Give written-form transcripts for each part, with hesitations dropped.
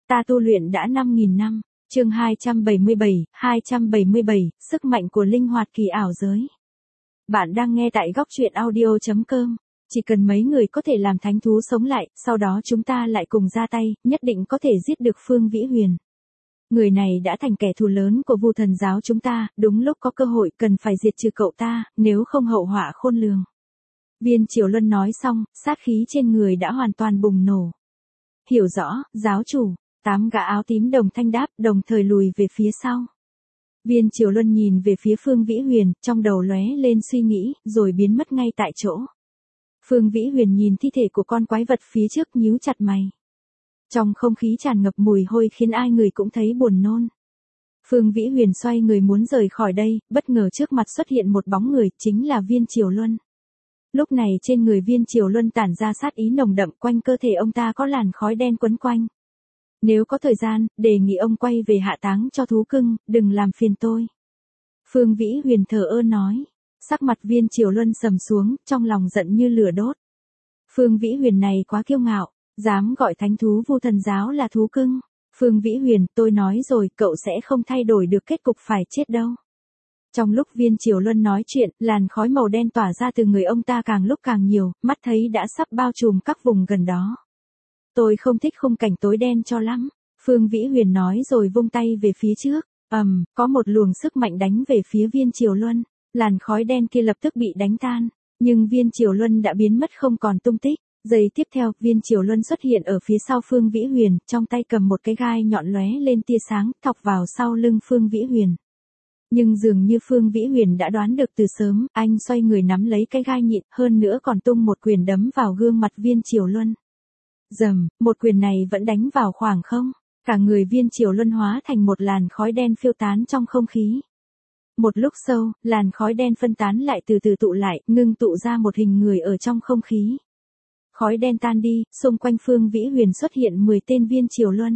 Ta tu luyện đã 5.000 năm. Chương 277, sức mạnh của linh hoạt kỳ ảo giới. Bạn đang nghe tại góc truyện audio.com. Chỉ cần mấy người có thể làm thánh thú sống lại, sau đó chúng ta lại cùng ra tay, nhất định có thể giết được Phương Vĩ Huyền. Người này đã thành kẻ thù lớn của Vu Thần giáo chúng ta, đúng lúc có cơ hội cần phải diệt trừ cậu ta, nếu không hậu họa khôn lường. Viên Triều Luân nói xong, sát khí trên người đã hoàn toàn bùng nổ. Hiểu rõ, giáo chủ. 8 gã áo tím đồng thanh đáp, đồng thời lùi về phía sau. Viên Triều Luân nhìn về phía Phương Vĩ Huyền, trong đầu lóe lên suy nghĩ, rồi biến mất ngay tại chỗ. Phương Vĩ Huyền nhìn thi thể của con quái vật phía trước nhíu chặt mày. Trong không khí tràn ngập mùi hôi khiến ai người cũng thấy buồn nôn. Phương Vĩ Huyền xoay người muốn rời khỏi đây, bất ngờ trước mặt xuất hiện một bóng người, chính là Viên Triều Luân. Lúc này trên người Viên Triều Luân tản ra sát ý nồng đậm, quanh cơ thể ông ta có làn khói đen quấn quanh. Nếu có thời gian, đề nghị ông quay về hạ táng cho thú cưng, đừng làm phiền tôi. Phương Vĩ Huyền thờ ơ nói. Sắc mặt Viên Triều Luân sầm xuống, trong lòng giận như lửa đốt. Phương Vĩ Huyền này quá kiêu ngạo, dám gọi thánh thú Vu Thần giáo là thú cưng. Phương Vĩ Huyền, tôi nói rồi, cậu sẽ không thay đổi được kết cục phải chết đâu. Trong lúc Viên Triều Luân nói chuyện, làn khói màu đen tỏa ra từ người ông ta càng lúc càng nhiều, mắt thấy đã sắp bao trùm các vùng gần đó. Tôi không thích khung cảnh tối đen cho lắm, Phương Vĩ Huyền nói rồi vung tay về phía trước. Có một luồng sức mạnh đánh về phía Viên Triều Luân, làn khói đen kia lập tức bị đánh tan, nhưng Viên Triều Luân đã biến mất không còn tung tích. Giây tiếp theo, Viên Triều Luân xuất hiện ở phía sau Phương Vĩ Huyền, trong tay cầm một cái gai nhọn lóe lên tia sáng, thọc vào sau lưng Phương Vĩ Huyền. Nhưng dường như Phương Vĩ Huyền đã đoán được từ sớm, anh xoay người nắm lấy cái gai nhịn, hơn nữa còn tung một quyền đấm vào gương mặt Viên Triều Luân. Rầm, một quyền này vẫn đánh vào khoảng không, cả người Viên Triều Luân hóa thành một làn khói đen phiêu tán trong không khí. Một lúc sau, làn khói đen phân tán lại từ từ tụ lại, ngưng tụ ra một hình người ở trong không khí. Khói đen tan đi, xung quanh Phương Vĩ Huyền xuất hiện 10 tên Viên Triều Luân.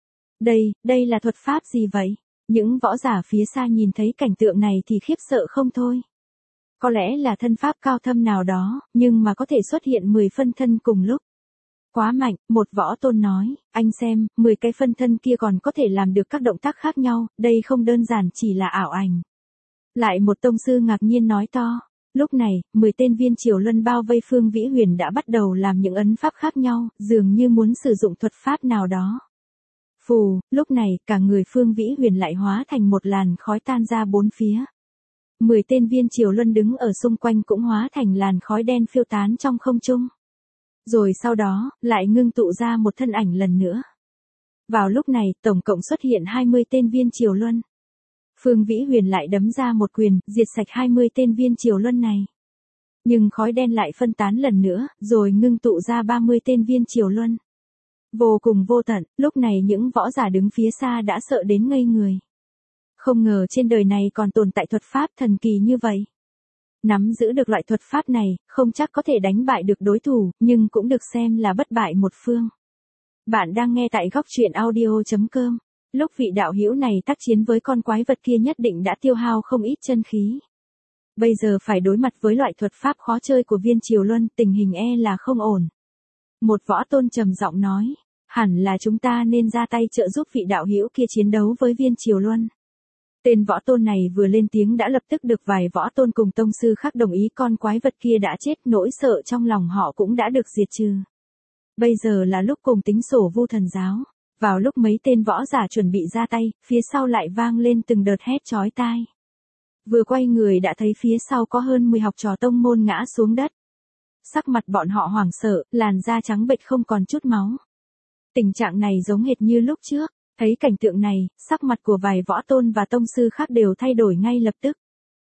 Đây là thuật pháp gì vậy? Những võ giả phía xa nhìn thấy cảnh tượng này thì khiếp sợ không thôi. Có lẽ là thân pháp cao thâm nào đó, nhưng mà có thể xuất hiện 10 phân thân cùng lúc. Quá mạnh, một võ tôn nói, anh xem, 10 cái phân thân kia còn có thể làm được các động tác khác nhau, đây không đơn giản chỉ là ảo ảnh. Lại một tông sư ngạc nhiên nói to. Lúc này, 10 tên Viên Triều Luân bao vây Phương Vĩ Huyền đã bắt đầu làm những ấn pháp khác nhau, dường như muốn sử dụng thuật pháp nào đó. Phù, lúc này, cả người Phương Vĩ Huyền lại hóa thành một làn khói tan ra bốn phía. 10 tên Viên Triều Luân đứng ở xung quanh cũng hóa thành làn khói đen phiêu tán trong không trung. Rồi sau đó, lại ngưng tụ ra một thân ảnh lần nữa. Vào lúc này, tổng cộng xuất hiện 20 tên Viên Triều Luân. Phương Vĩ Huyền lại đấm ra một quyền, diệt sạch 20 tên Viên Triều Luân này. Nhưng khói đen lại phân tán lần nữa, rồi ngưng tụ ra 30 tên Viên Triều Luân. Vô cùng vô tận, lúc này những võ giả đứng phía xa đã sợ đến ngây người. Không ngờ trên đời này còn tồn tại thuật pháp thần kỳ như vậy. Nắm giữ được loại thuật pháp này, không chắc có thể đánh bại được đối thủ, nhưng cũng được xem là bất bại một phương. Bạn đang nghe tại góc truyện audio.com. Lúc vị đạo hữu này tác chiến với con quái vật kia nhất định đã tiêu hao không ít chân khí. Bây giờ phải đối mặt với loại thuật pháp khó chơi của Viên Triều Luân, tình hình là không ổn. Một võ tôn trầm giọng nói, hẳn là chúng ta nên ra tay trợ giúp vị đạo hữu kia chiến đấu với Viên Triều Luân. Tên võ tôn này vừa lên tiếng đã lập tức được vài võ tôn cùng tông sư khác đồng ý, con quái vật kia đã chết, nỗi sợ trong lòng họ cũng đã được diệt trừ. Bây giờ là lúc cùng tính sổ Vu Thần giáo. Vào lúc mấy tên võ giả chuẩn bị ra tay, phía sau lại vang lên từng đợt hét chói tai. Vừa quay người đã thấy phía sau có hơn 10 học trò tông môn ngã xuống đất. Sắc mặt bọn họ hoảng sợ, làn da trắng bệch không còn chút máu. Tình trạng này giống hệt như lúc trước. Thấy cảnh tượng này, sắc mặt của vài võ tôn và tông sư khác đều thay đổi ngay lập tức.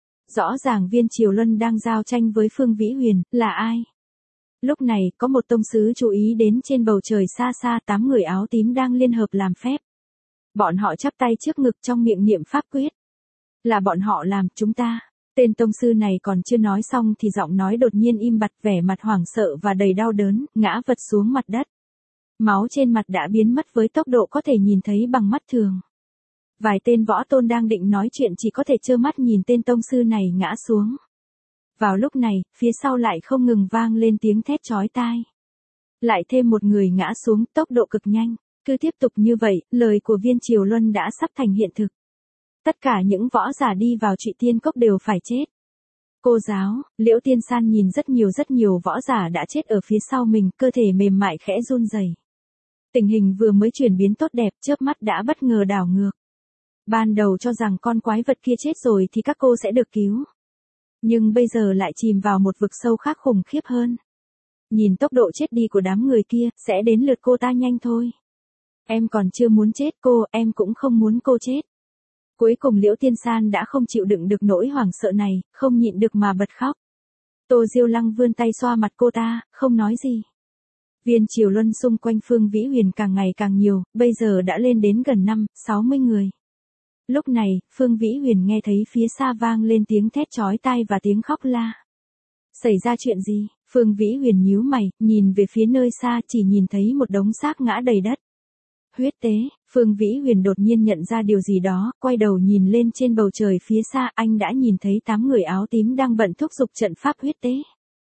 Rõ ràng Viên Triều Luân đang giao tranh với Phương Vĩ Huyền, là ai? Lúc này, có một tông sứ chú ý đến trên bầu trời xa xa 8 người áo tím đang liên hợp làm phép. Bọn họ chắp tay trước ngực trong miệng niệm pháp quyết. Là bọn họ làm, chúng ta. Tên tông sư này còn chưa nói xong thì giọng nói đột nhiên im bặt, vẻ mặt hoảng sợ và đầy đau đớn, ngã vật xuống mặt đất. Máu trên mặt đã biến mất với tốc độ có thể nhìn thấy bằng mắt thường. Vài tên võ tôn đang định nói chuyện chỉ có thể trơ mắt nhìn tên tông sư này ngã xuống. Vào lúc này, phía sau lại không ngừng vang lên tiếng thét chói tai. Lại thêm một người ngã xuống, tốc độ cực nhanh. Cứ tiếp tục như vậy, lời của Viên Triều Luân đã sắp thành hiện thực. Tất cả những võ giả đi vào Trụy Tiên Cốc đều phải chết. Cô giáo, Liễu Tiên San nhìn rất nhiều võ giả đã chết ở phía sau mình, cơ thể mềm mại khẽ run rẩy. Tình hình vừa mới chuyển biến tốt đẹp, chớp mắt đã bất ngờ đảo ngược. Ban đầu cho rằng con quái vật kia chết rồi thì các cô sẽ được cứu. Nhưng bây giờ lại chìm vào một vực sâu khác khủng khiếp hơn. Nhìn tốc độ chết đi của đám người kia, sẽ đến lượt cô ta nhanh thôi. Em còn chưa muốn chết cô, em cũng không muốn cô chết. Cuối cùng Liễu Tiên San đã không chịu đựng được nỗi hoảng sợ này, không nhịn được mà bật khóc. Tô Diêu Lăng vươn tay xoa mặt cô ta, không nói gì. Viên Triều Luân xung quanh Phương Vĩ Huyền càng ngày càng nhiều, bây giờ đã lên đến gần 50-60 người. Lúc này, Phương Vĩ Huyền nghe thấy phía xa vang lên tiếng thét chói tai và tiếng khóc la. Xảy ra chuyện gì? Phương Vĩ Huyền nhíu mày, nhìn về phía nơi xa chỉ nhìn thấy một đống xác ngã đầy đất. Huyết tế, Phương Vĩ Huyền đột nhiên nhận ra điều gì đó, quay đầu nhìn lên trên bầu trời phía xa, anh đã nhìn thấy 8 người áo tím đang bận thúc giục trận pháp huyết tế.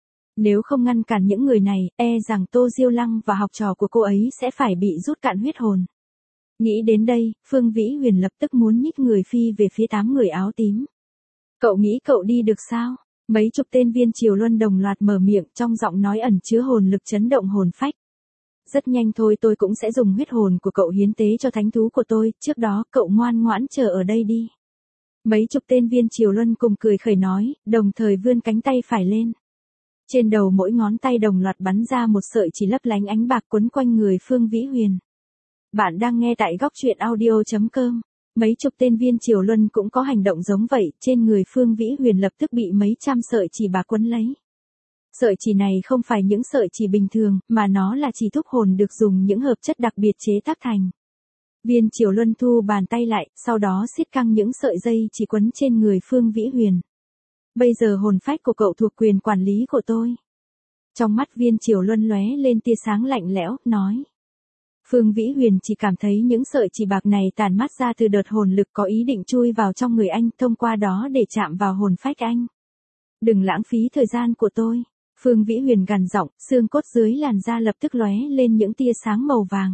Nếu không ngăn cản những người này, rằng Tô Diêu Lăng và học trò của cô ấy sẽ phải bị rút cạn huyết hồn. Nghĩ đến đây, Phương Vĩ Huyền lập tức muốn nhích người phi về phía 8 người áo tím. Cậu nghĩ cậu đi được sao? Mấy chục tên Viên Triều Luân đồng loạt mở miệng, trong giọng nói ẩn chứa hồn lực chấn động hồn phách. Rất nhanh thôi, tôi cũng sẽ dùng huyết hồn của cậu hiến tế cho thánh thú của tôi, trước đó cậu ngoan ngoãn chờ ở đây đi. Mấy chục tên Viên Triều Luân cùng cười khẩy nói, đồng thời vươn cánh tay phải lên. Trên đầu mỗi ngón tay đồng loạt bắn ra một sợi chỉ lấp lánh ánh bạc quấn quanh người Phương Vĩ Huyền. Bạn đang nghe tại góc truyện audio.com. Mấy chục tên Viên Triều Luân cũng có hành động giống vậy, trên người Phương Vĩ Huyền lập tức bị mấy trăm sợi chỉ bạc quấn lấy. Sợi chỉ này không phải những sợi chỉ bình thường, mà nó là chỉ thúc hồn được dùng những hợp chất đặc biệt chế tác thành. Viên Triều Luân thu bàn tay lại, sau đó siết căng những sợi dây chỉ quấn trên người Phương Vĩ Huyền. Bây giờ hồn phách của cậu thuộc quyền quản lý của tôi. Trong mắt Viên Triều Luân lóe lên tia sáng lạnh lẽo, nói. Phương Vĩ Huyền chỉ cảm thấy những sợi chỉ bạc này tản mát ra từ đợt hồn lực có ý định chui vào trong người anh, thông qua đó để chạm vào hồn phách anh. Đừng lãng phí thời gian của tôi. Phương Vĩ Huyền gằn giọng, xương cốt dưới làn da lập tức lóe lên những tia sáng màu vàng.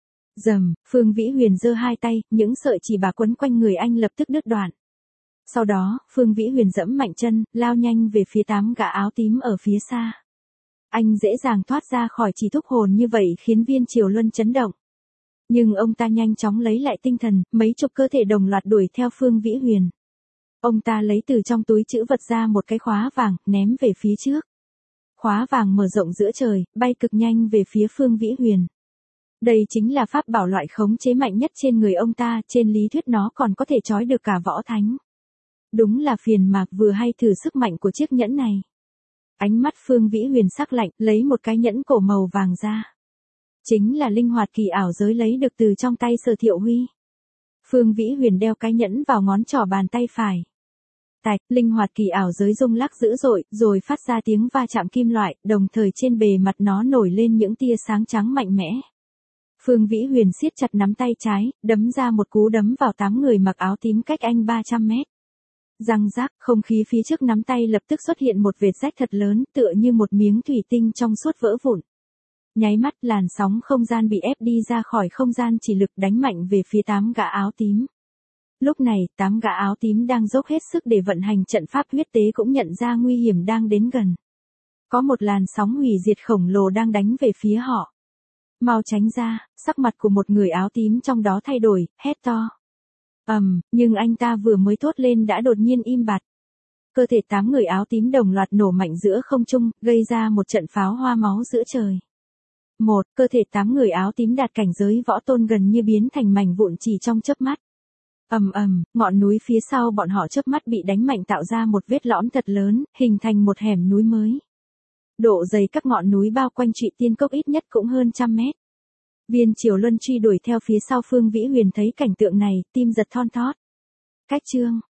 Rầm, Phương Vĩ Huyền giơ hai tay, những sợi chỉ bạc quấn quanh người anh lập tức đứt đoạn. Sau đó, Phương Vĩ Huyền giẫm mạnh chân, lao nhanh về phía 8 gã áo tím ở phía xa. Anh dễ dàng thoát ra khỏi chỉ thúc hồn như vậy khiến Viên Triều Luân chấn động. Nhưng ông ta nhanh chóng lấy lại tinh thần, mấy chục cơ thể đồng loạt đuổi theo Phương Vĩ Huyền. Ông ta lấy từ trong túi trữ vật ra một cái khóa vàng, ném về phía trước. Khóa vàng mở rộng giữa trời, bay cực nhanh về phía Phương Vĩ Huyền. Đây chính là pháp bảo loại khống chế mạnh nhất trên người ông ta, trên lý thuyết nó còn có thể trói được cả võ thánh. Đúng là phiền Mạc vừa hay thử sức mạnh của chiếc nhẫn này. Ánh mắt Phương Vĩ Huyền sắc lạnh, lấy một cái nhẫn cổ màu vàng ra. Chính là linh hoạt kỳ ảo giới lấy được từ trong tay Sở Thiệu Huy. Phương Vĩ Huyền đeo cái nhẫn vào ngón trỏ bàn tay phải. Tạch, linh hoạt kỳ ảo giới rung lắc dữ dội, rồi phát ra tiếng va chạm kim loại, đồng thời trên bề mặt nó nổi lên những tia sáng trắng mạnh mẽ. Phương Vĩ Huyền siết chặt nắm tay trái, đấm ra một cú đấm vào 8 người mặc áo tím cách anh 300 mét. Răng rác, không khí phía trước nắm tay lập tức xuất hiện một vệt rách thật lớn, tựa như một miếng thủy tinh trong suốt vỡ vụn. Nháy mắt, làn sóng không gian bị ép đi ra khỏi không gian chỉ lực đánh mạnh về phía 8 gã áo tím. Lúc này, 8 gã áo tím đang dốc hết sức để vận hành trận pháp huyết tế cũng nhận ra nguy hiểm đang đến gần. Có một làn sóng hủy diệt khổng lồ đang đánh về phía họ. Mau tránh ra, sắc mặt của một người áo tím trong đó thay đổi, hét to. Nhưng anh ta vừa mới thốt lên đã đột nhiên im bặt. Cơ thể 8 người áo tím đồng loạt nổ mạnh giữa không trung, gây ra một trận pháo hoa máu giữa trời. Cơ thể 8 người áo tím đạt cảnh giới võ tôn gần như biến thành mảnh vụn chỉ trong chớp mắt. Ngọn núi phía sau bọn họ chớp mắt bị đánh mạnh tạo ra một vết lõm thật lớn, hình thành một hẻm núi mới. Độ dày các ngọn núi bao quanh Trụy Tiên Cốc ít nhất cũng hơn 100 mét. Viên Triều Luân truy đuổi theo phía sau Phương Vĩ Huyền thấy cảnh tượng này, tim giật thon thót. Cách chương,